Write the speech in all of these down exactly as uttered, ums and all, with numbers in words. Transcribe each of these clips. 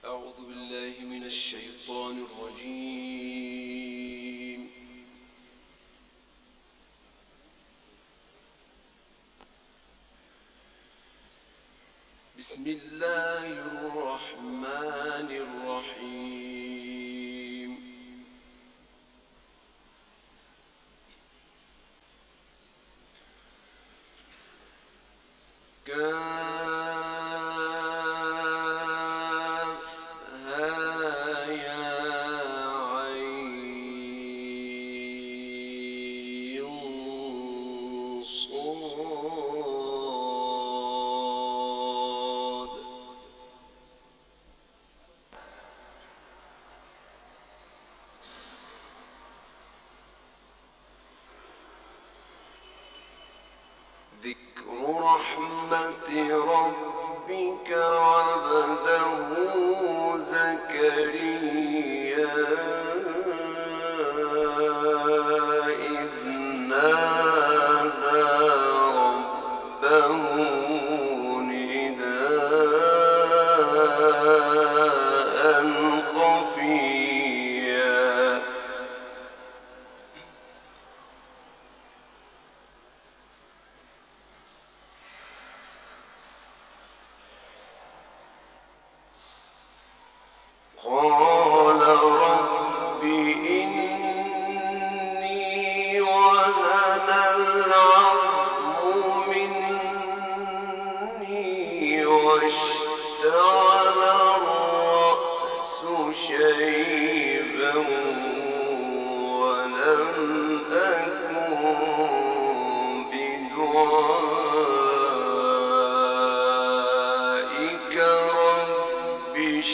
أعوذ بالله من الشيطان الرجيم. بسم الله الرحمن الرحيم. ذكر رحمة ربك عبده زكريا إذ نادى ربه نداء خفيا قال رب إني وهن العظم مني واشتعل الرأس شيبا ولم أكن بدعائك رب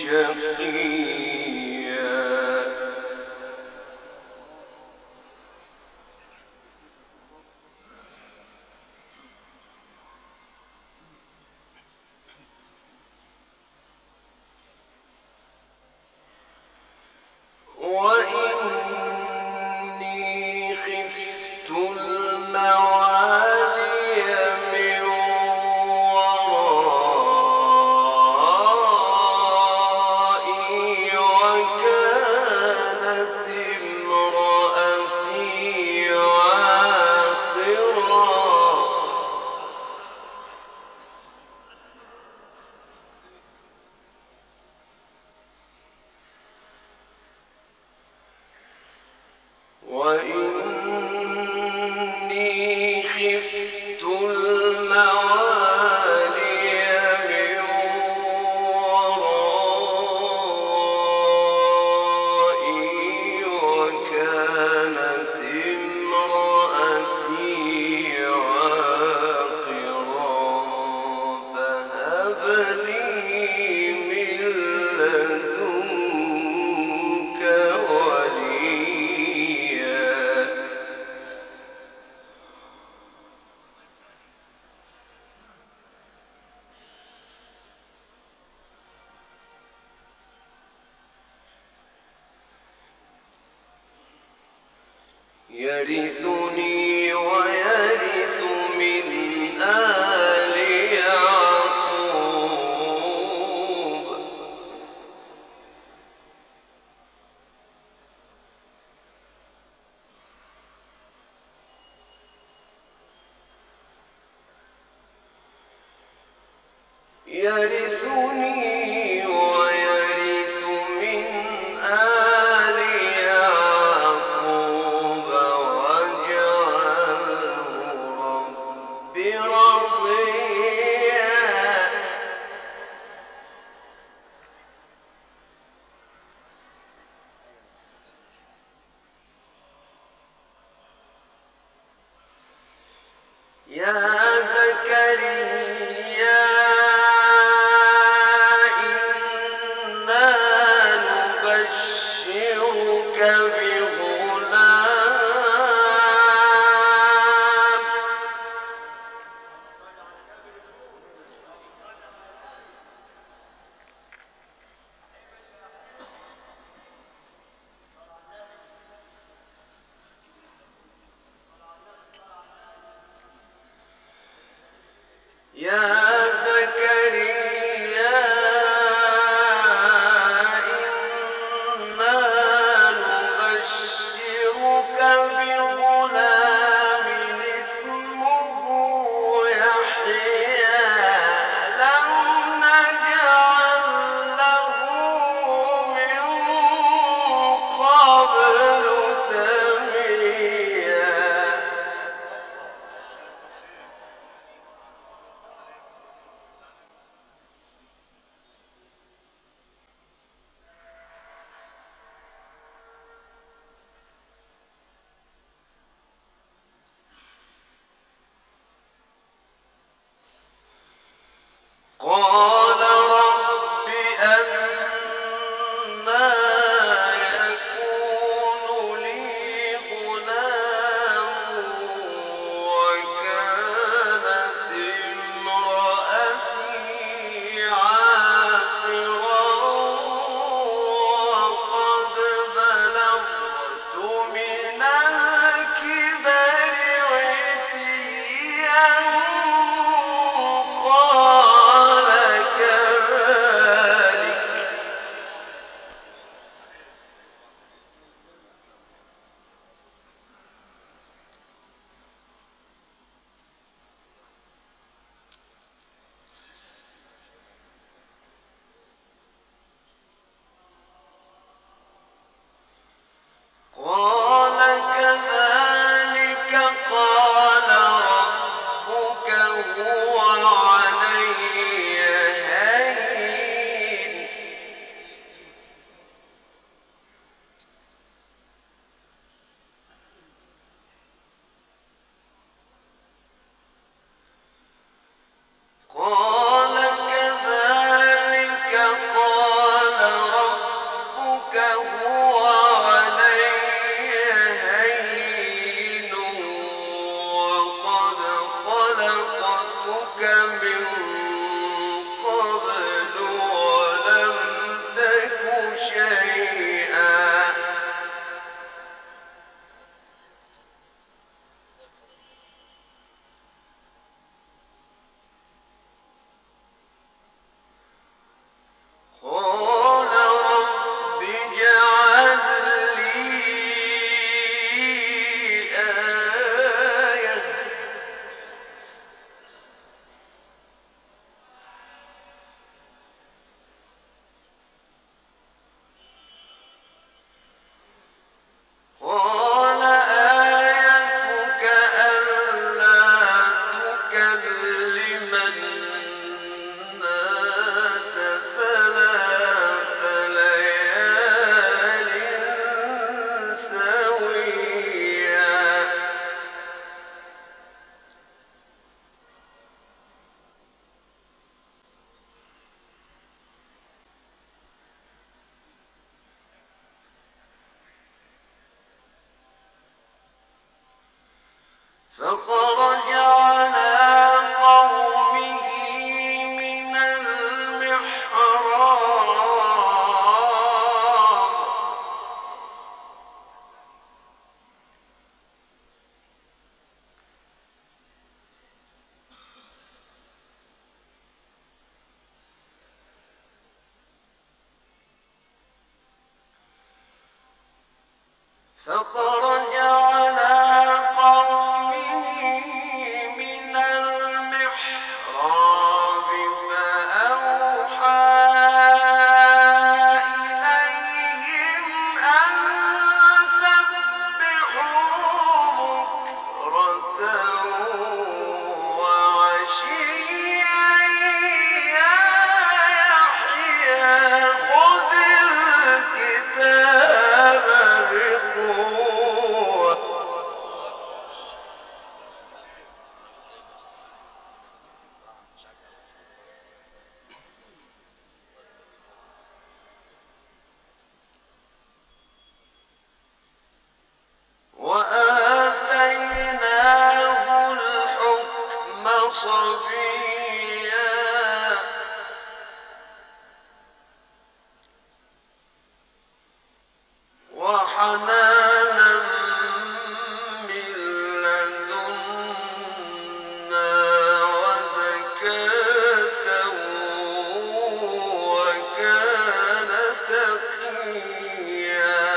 شقيا وإني خفت الموالي من ورائي وكانت امرأتي عاقرا وإني خفت الموالي من ورائي وكانت امرأتي عاقرا فهب لي من لدنك وليا يرثني ويرث من آل يعقوب يرثني ويرث من آل يعقوب واجعله رب رضيا يا زكريا إنا نبشرك بغلام يا زكريا قال كذلك قال كذلك قال ربك هو علي هين قال كذلك قال ربك هو علي هين وقد خلقتك من قبل ولم تك شيئا قال رب اجعل لي آية قال آيتك ألا تكلم الناس ثلاث ليال سويا فخرج على قومه من المحراب فخرج على قومه من المحراب فأوحى إليهم أن سبحوا بكرة وعشيا يا يحيى خذ الكتاب بقوة وآتيناه الحكم صبيا وحنانا من لدنا وزكاة وكان تقيا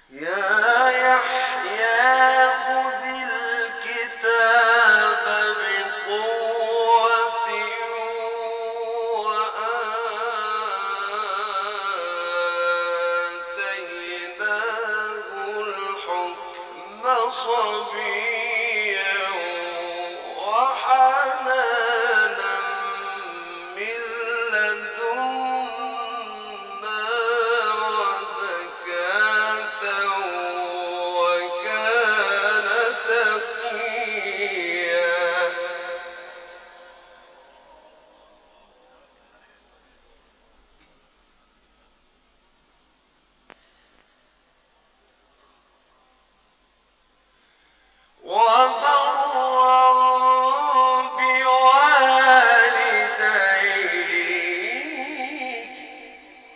يا يحيى خذ الكتاب بقوة وآتيناه الحكم صبيا وحنانا من لدنا وزكاة وكان تقيا وبرا بوالديه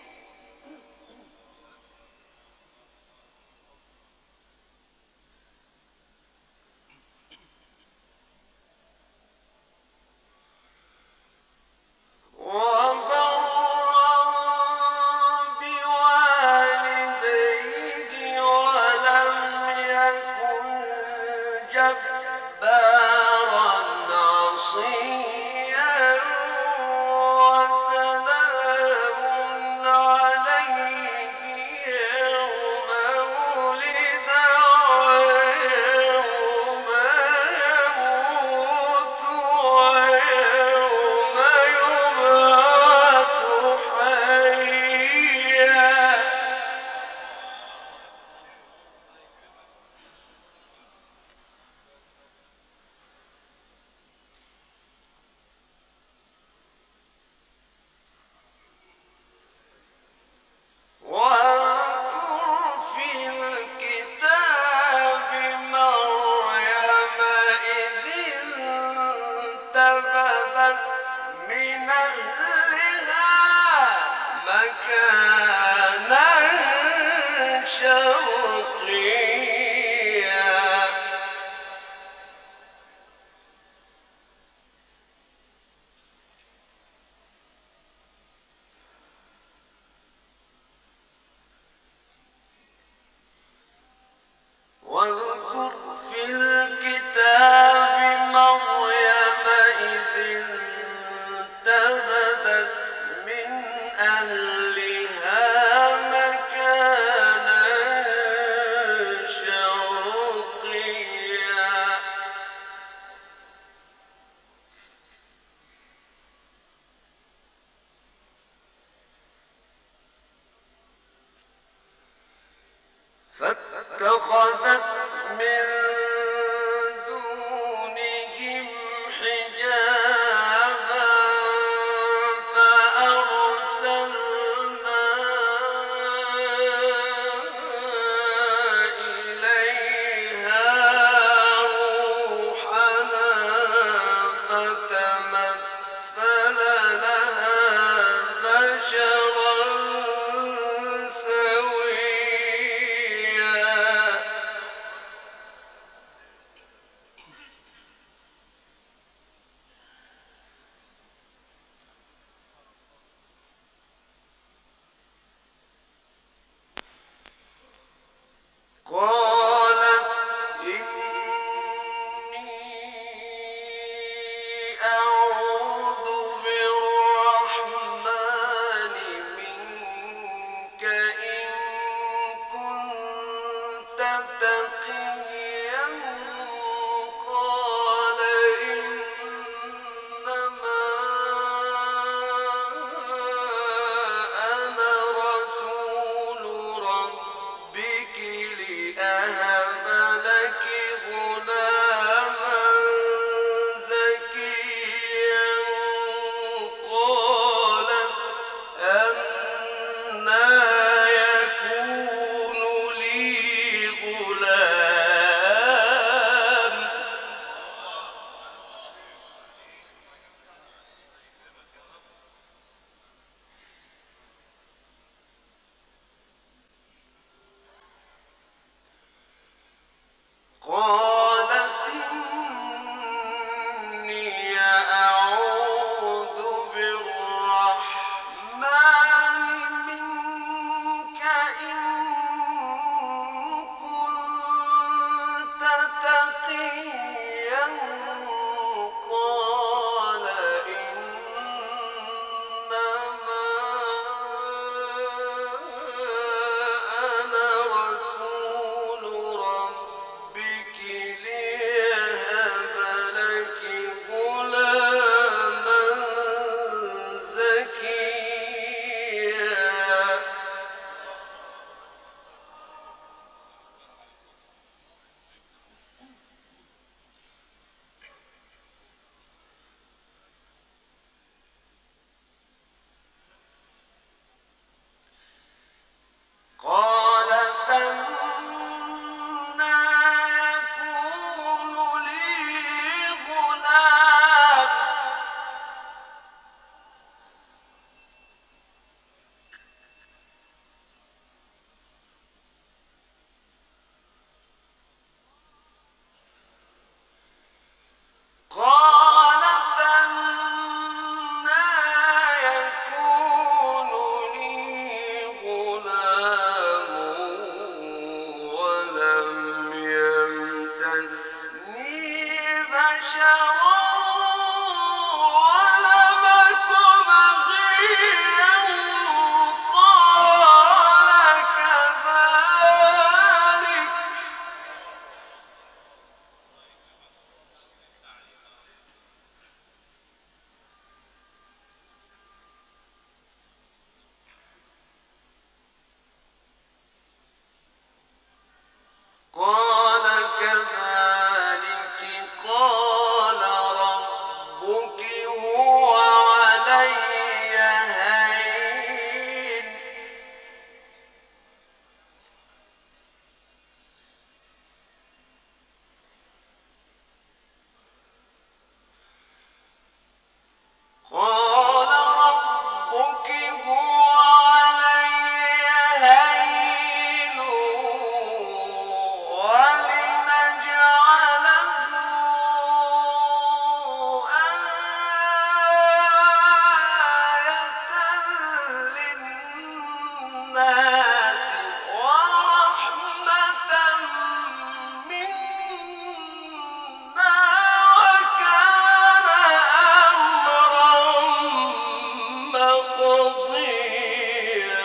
وبرا بوالديه ولم يكن جبارا عصيا وسلام عليه يوم ولد ويوم يموت ويوم يبعث حيا واذكر في الكتاب مريم إذ انتبذت من أهلها مكانا شرقيا واذكر في الكتاب مريم إذ انتبذت من أهلها مكانا شرقيا فاتخذت من دونهم حجابا فأرسلنا إليها روحنا فتمثل لها بشرا سويا قالت إني أعوذ بالرحمن منك إن كنت تقيا قال إنما أنا رسول ربك لأهب لك غلاما زكيا قالت أنى يكون لي غلام قالت إني أعوذ بالرحمن منك إن قال كذلك قال ربك هو علي هين قال ربك هو علي هين ولنجعله آية للناس ورحمة منا وكان أمرا مقضيا.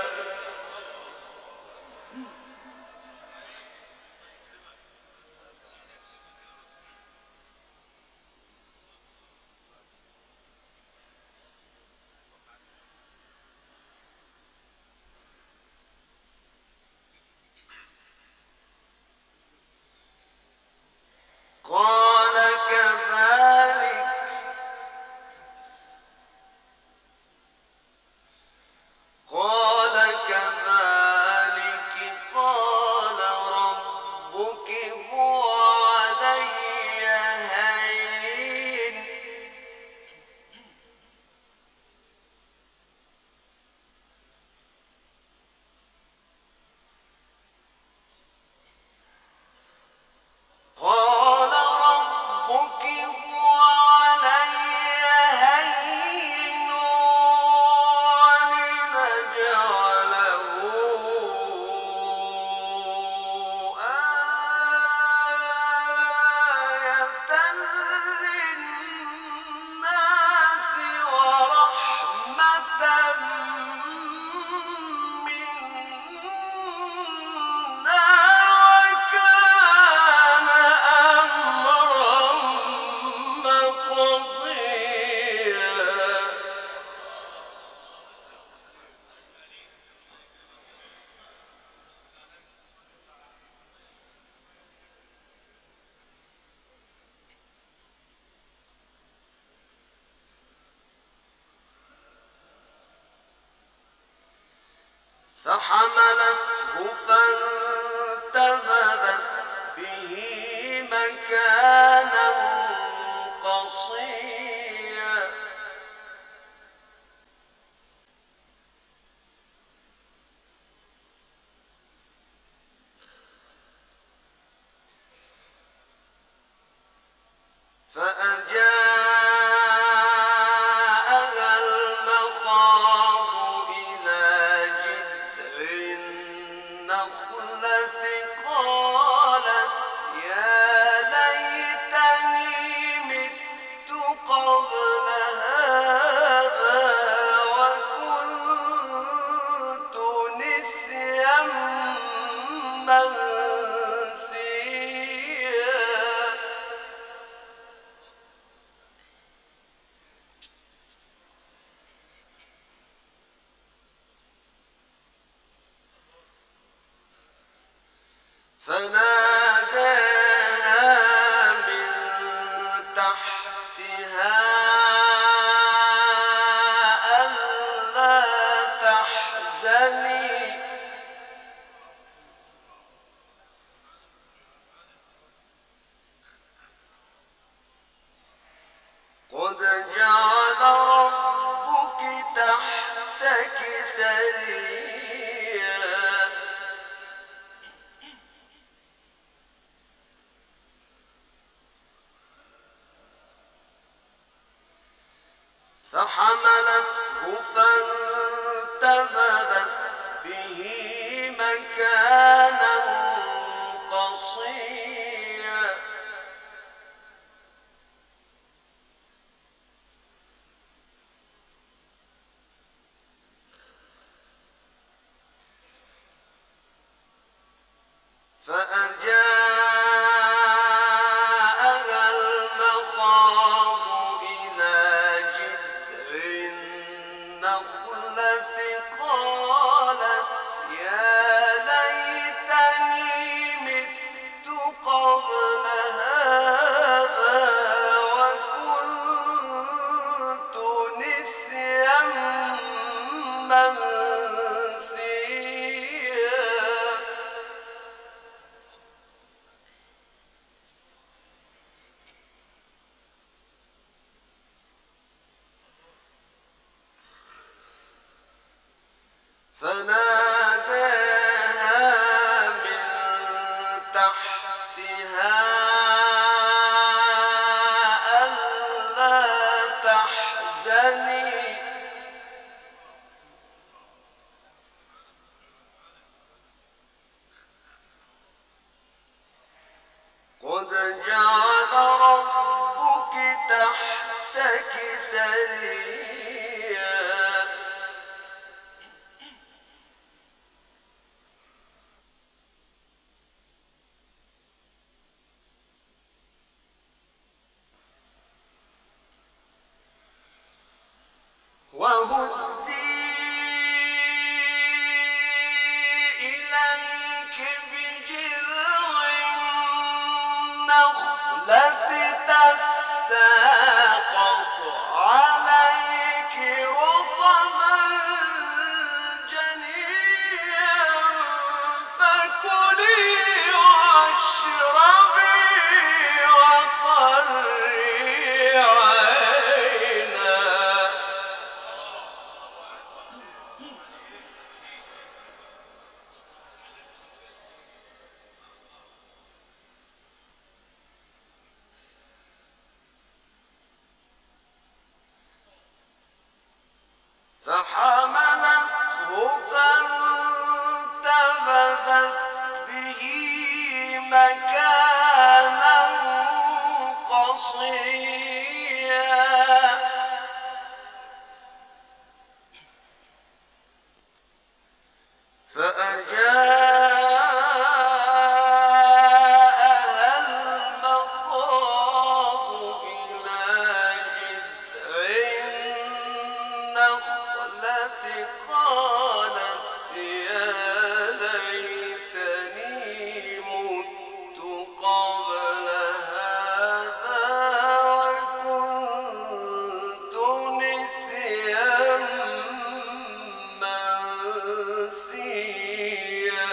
قال كذلك قال كذلك قال ربك هو علي هين قال ربك هو علي هين ولنجعله آية للناس ورحمة منا وكان أمرا مقضيا. فحملته فانتبذت به مكانا قصيا فأجاءها المخاض إلى جذع النخلة قالت يا ليتني مت قبل هذا وكنت نسيا منسيا. فناداها من تحتها ألا تحزني قد جعل ربك تحتك سريا. فحملته فانتبذت به مكانا قصيا فأجاءها المخاض إلى جذع فناداها من تحتها ألا تحزني قد جعل ربك تحتك سريا وهزي إليك بجذع النخلة تساقط عليك رطبا جنيا فكلي واشربي وقري عينا فحملته فانتبذت به مكانا قصيا فأجاءها المخاض إلى جذع النخلة قالت يا ليتني مت قبل هذا وكنت نسيا منسيا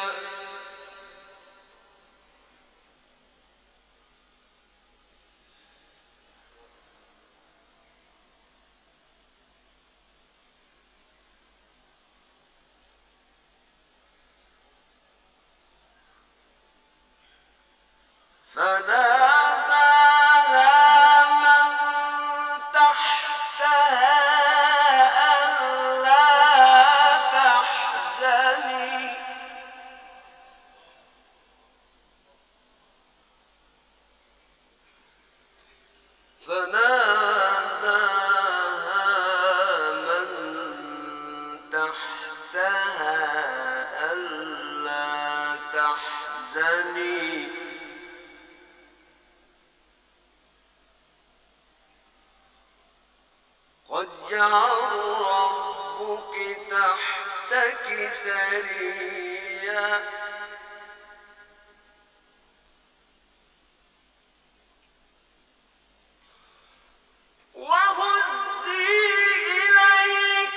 فناداها من تحتها ألا تحزني فناداها من تحتها ألا تحزني قد جعل ربك تحتك سريا وهزي إليك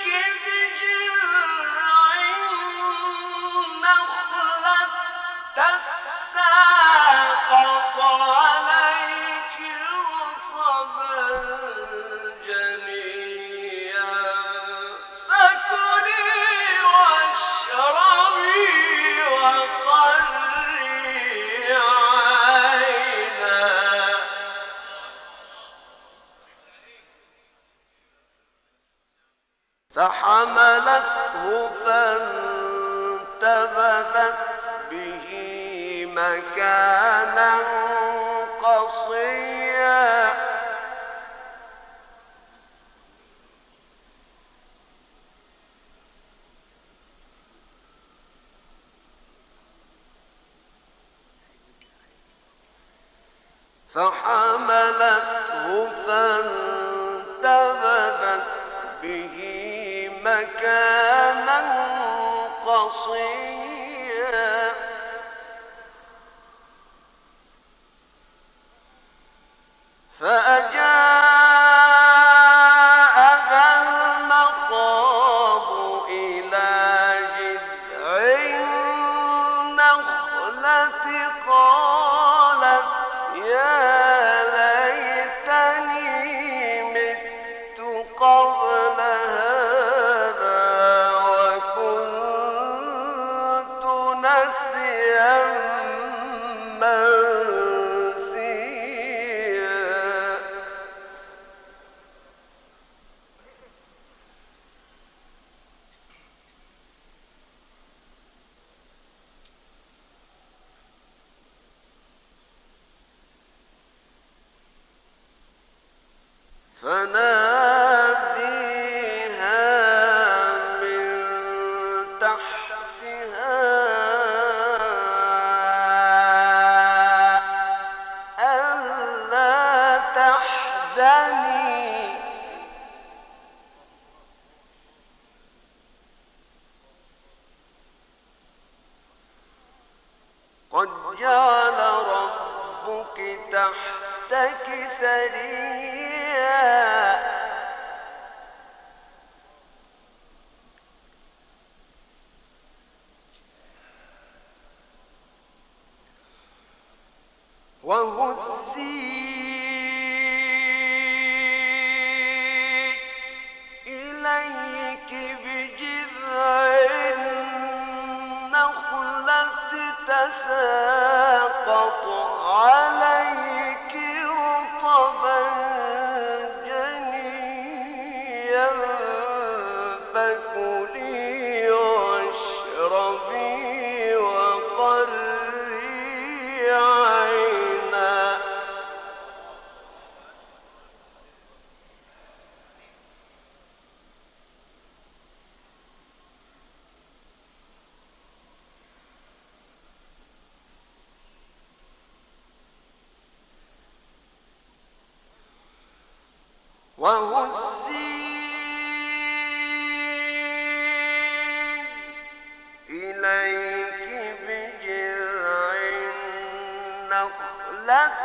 بجذع النخلة تساقط عليك رطبا جنيا فكلي واشربي وقري عينا فحملته فانتبذت به مكانا قصيا فحملته فانتبذت به مكانا قصيا فأجاءها المخاض إلى جذع النخلة قالت يا ليتني مت قبل هذا وكنت منسيا فناديها من تحتها ألا تحزني قد جعل ربك تحتك سريا وهزي إليك بجذع النخلة تساقط عليك رطبا جنيا فكلي واشربي وقري عينا وهزي إليك بجذع النخلة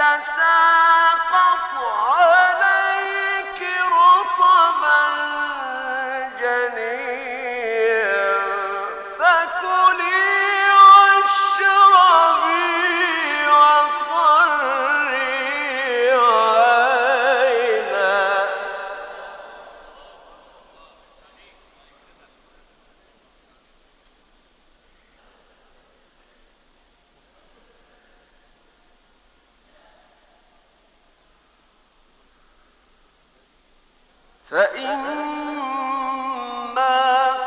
تساقط عليك رطبا جنيا فكلي واشربي وقري عينا فإما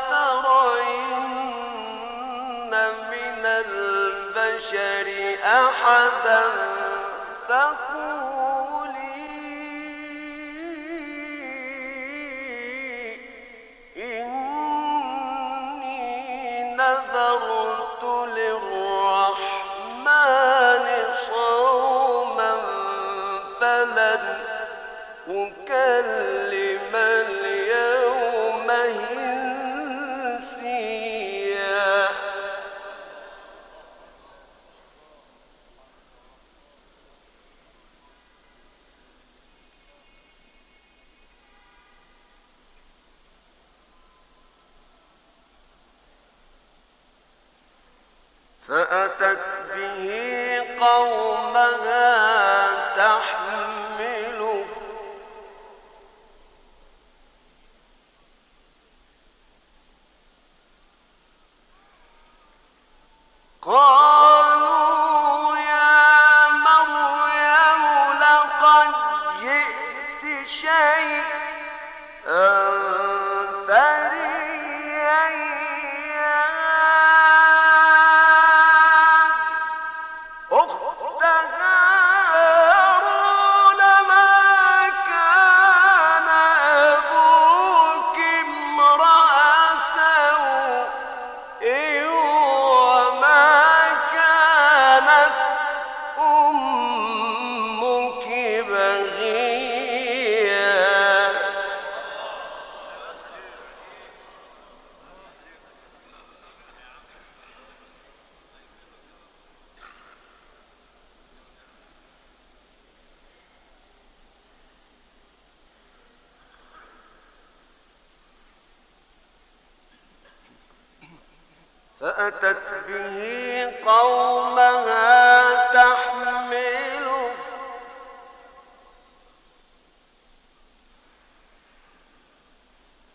ترين من البشر أحدا فقولي إني نذرت للرحمن صوما فلن أكلم اليوم إنسيا فأتت به قومها تحمله قالوا يا مريم لقد جئت شيئا فريا أخت هارون ما كان أبوك امرأ سوء وما كانت أمك بغيا فأتت به قومها تحمله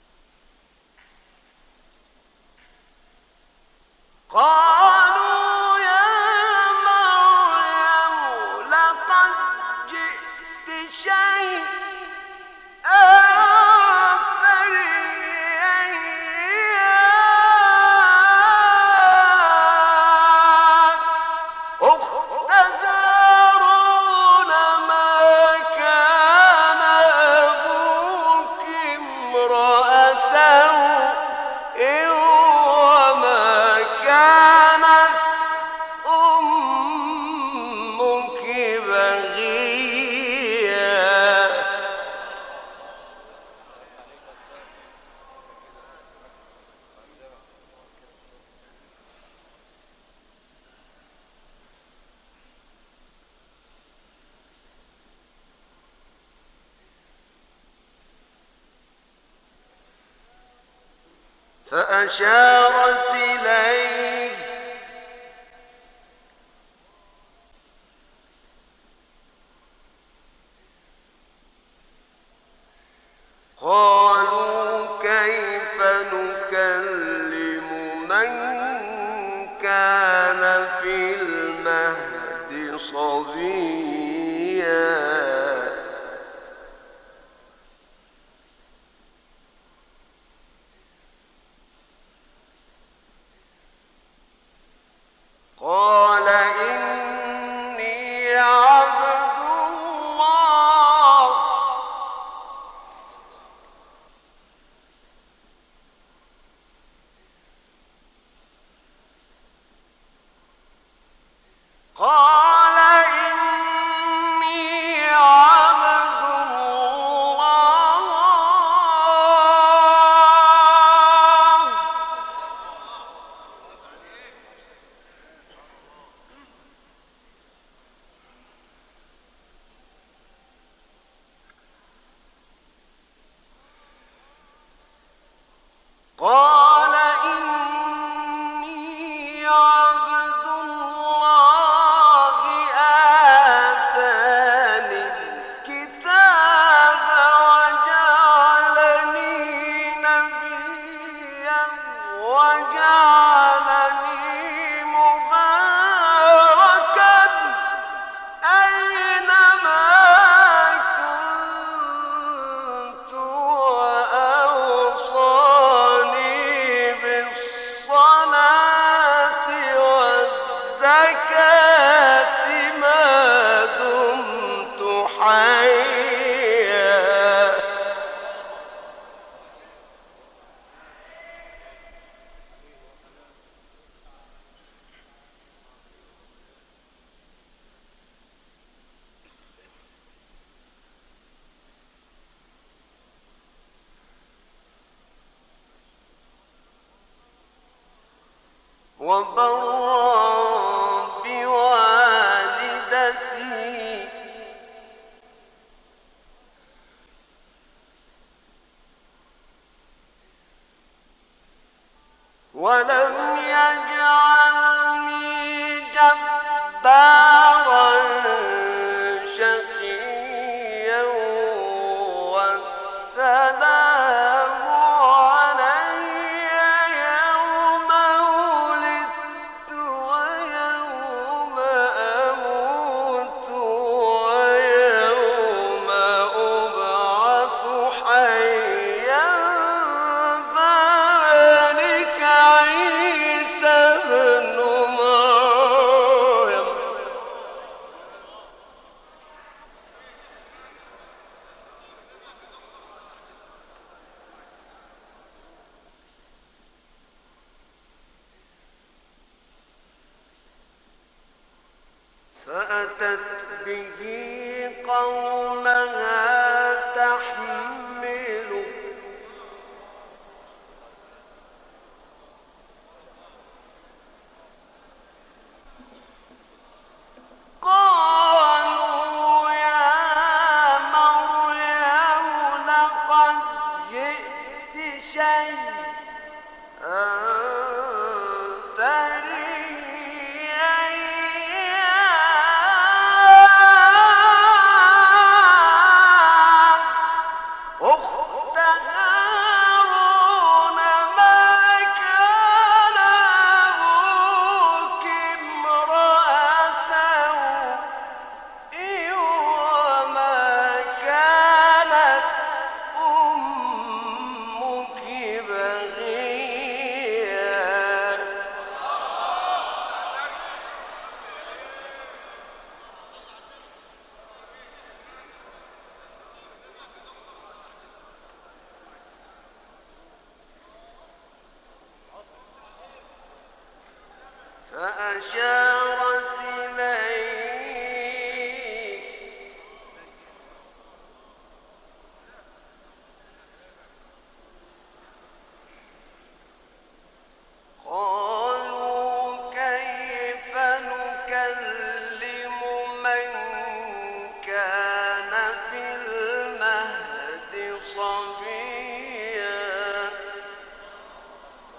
قالوا فأشارت إليه قالوا كيف نكلم من كان في المهد صبيا قال إني عبد الله قال إني عبد الله قال إني عبد الله آتاني الكتاب وجعلني نبيا وجعلني مباركا أينما كنت وأوصاني بالصلاة والزكاة ما دمت حيا وبرا بوالدتي ولم يجعلني جبارا شقيا والسلام علي يوم ولدت ويوم أموت ويوم أبعث حيا ذلك عيسى ابن مريم فأتت به قومها تحمله قالوا يا مريم لقد جئت شيئا أخت هارون ما كان أبوك امرأ سوء وما كانت أمك بغيا فأشارت إليه قالوا كيف نكلم من كان في المهد صبيا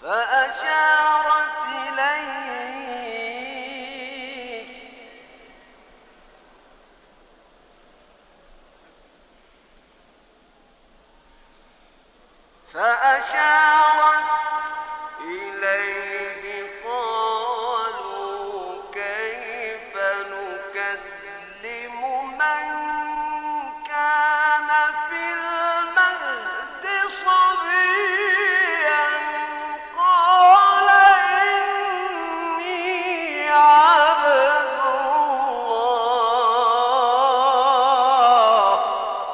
فأشارت إليه فأشارت إليه قالوا كيف نكلم من كان في المهد صبيا قال إني عبد الله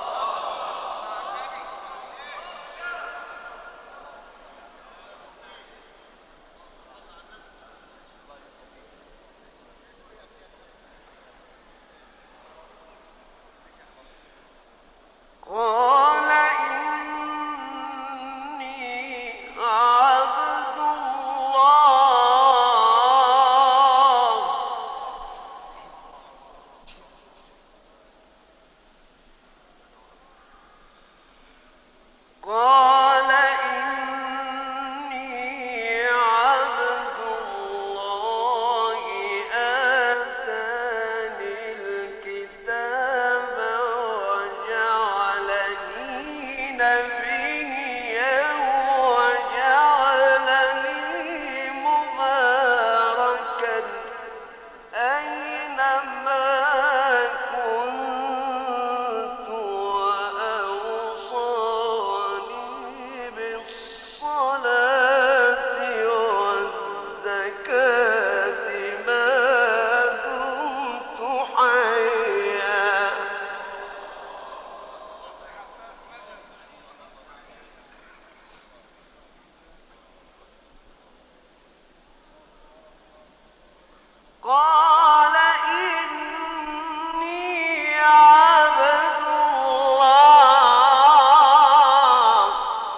قال إني عبد الله قال إني عبد الله آتاني الكتاب وجعلني نبيا وجعلني مباركا أينما كنت وأوصاني بالصلاة والزكاة ما دمت حيا قال إني عبد الله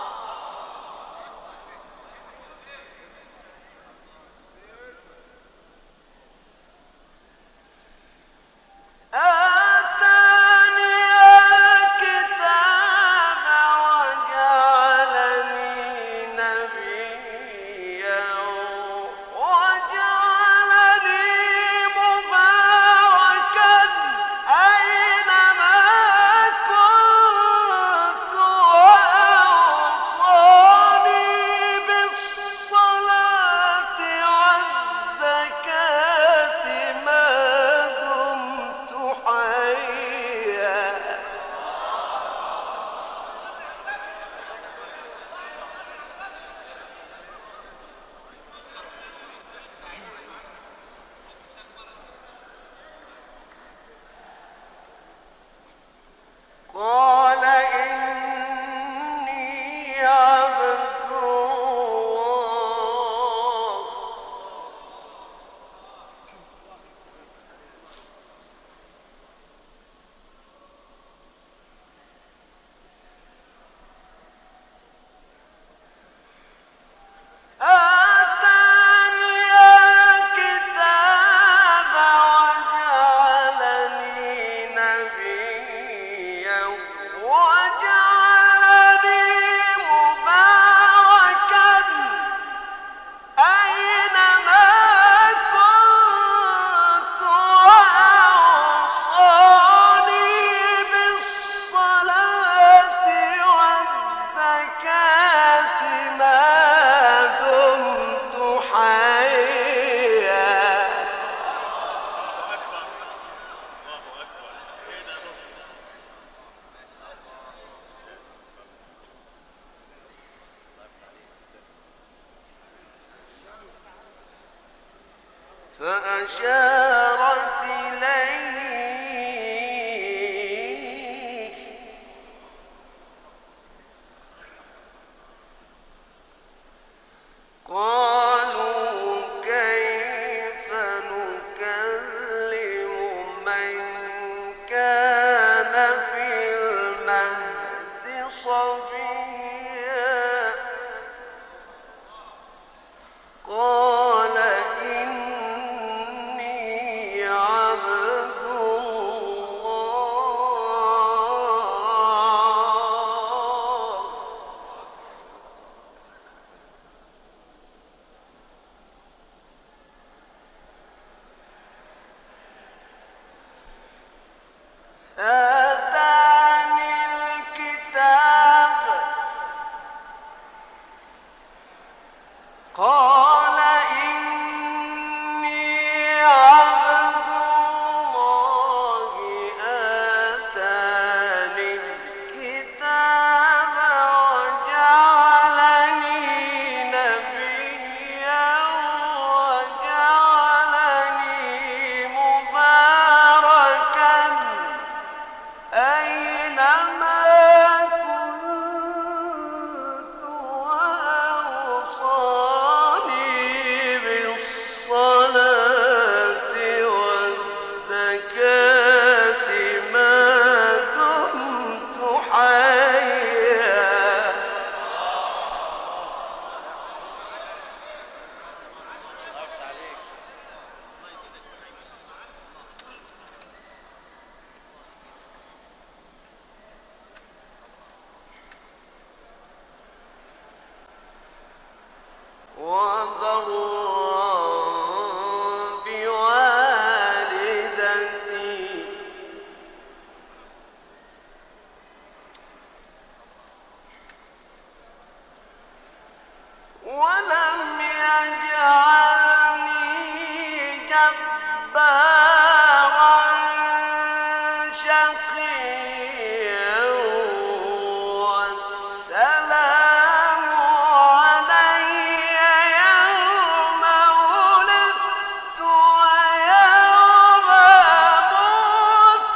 آتاني الكتاب وجعلني نبيا وجعلني مباركا أينما كنت وأوصاني بالصلاة والزكاة ما دمت حيا قال إني عبد الله آتاني الكتاب وجعلني نبيا وجعلني مباركا أينما كنت وأوصاني بالصلاة والزكاة ما دمت حيا فأشارت إليه قالوا كيف نكلم من كان في المهد صبيا قال إني عبد الله قال إني عبد الله آتاني الكتاب وجعلني نبيا وجعلني مباركا أينما كنت وأوصاني بالصلاة والزكاة ما دمت حيا. وبرا بوالدتي ولم يجعلني جبارا شقيا والسلام علي يوم ولدت ويوم أموت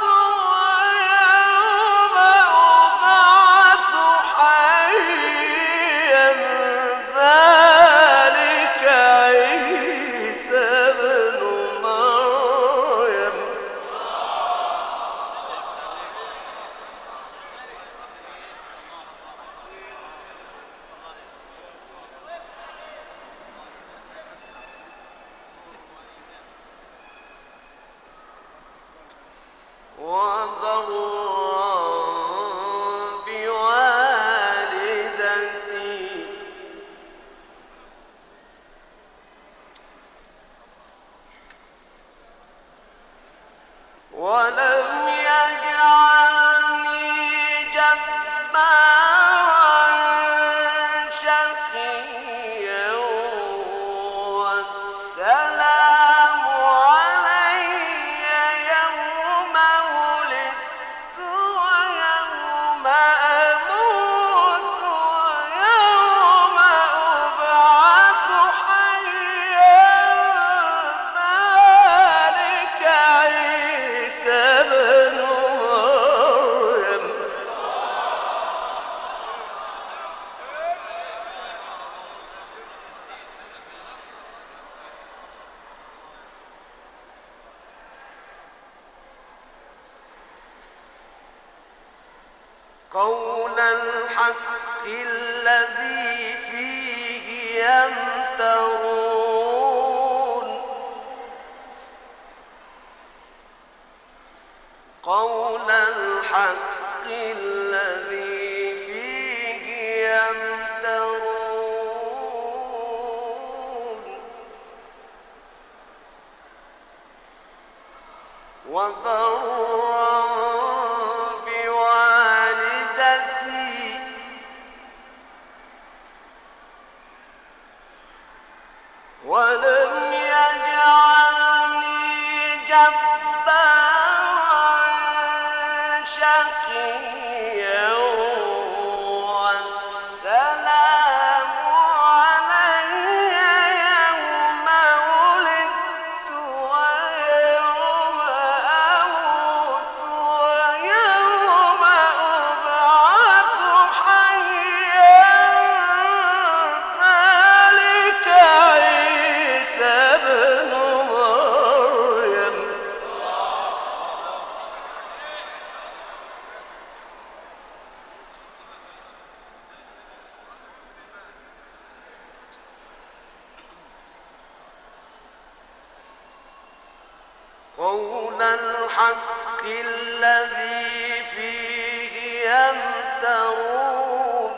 ويوم أبعث حيا ذلك عيسى ابن مريم. وبرا بوالدتي ولم يجعلني جبارا شقيا والسلام علي يوم ولدت ويوم أموت ويوم أبعث حيا ذلك عيسى ابن مريم. قول الحق الذي فيه يمترون. قول الحق الذي فيه يمترون. وبرا بوالدتي ولم يجعلني جبارا شقيا والسلام علي يوم ولدت ويوم أموت ويوم أبعث حيا ذلك عيسى ابن مريم. قول الحق الذي فيه يمترون.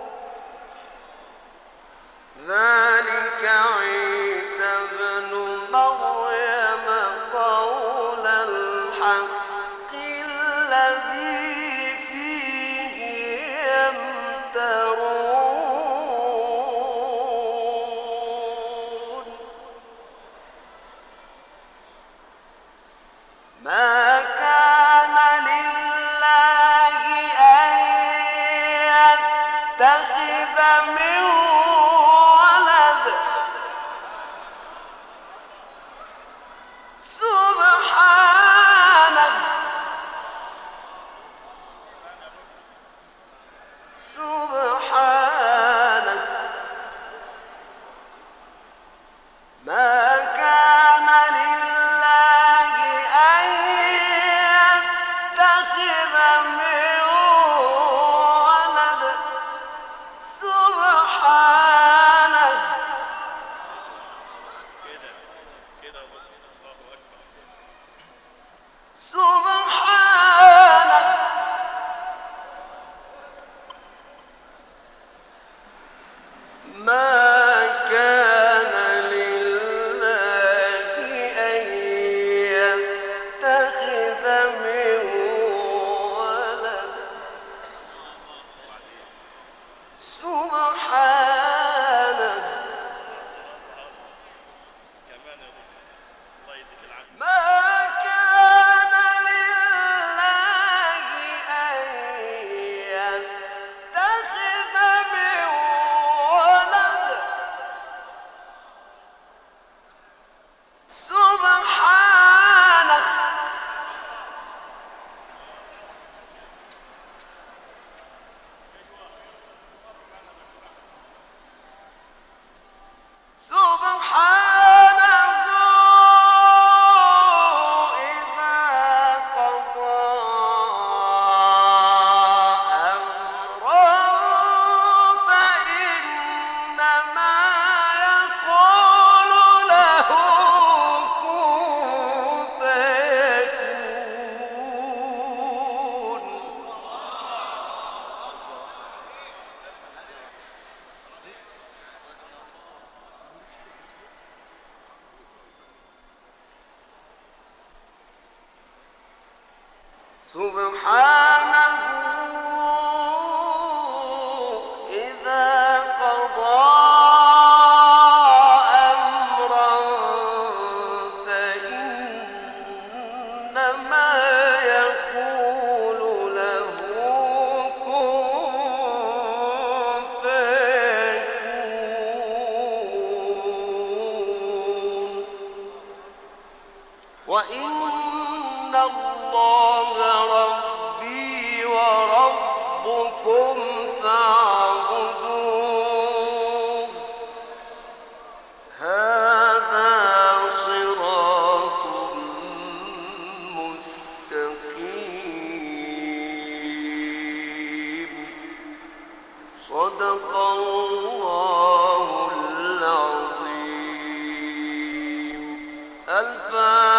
ذلك عيسى ابن مريم قول الحق الذي فيه يمترون. ما كان لله أن يتخذ من ولد سبحانه سبحانه ما كان لله أن يتخذ من ولد سبحانه ما كان لله أن يتخذ من ولد سبحانه سبحانه إذا قضى أمرا فإنما يقول له كن فيكون سبحانه إذا قضى أمرا فإنما يقول له كن فيكون وإن الله ربي وربكم فاعبدوه هذا صراط مستقيم صدق الله العظيم. الفاتحة.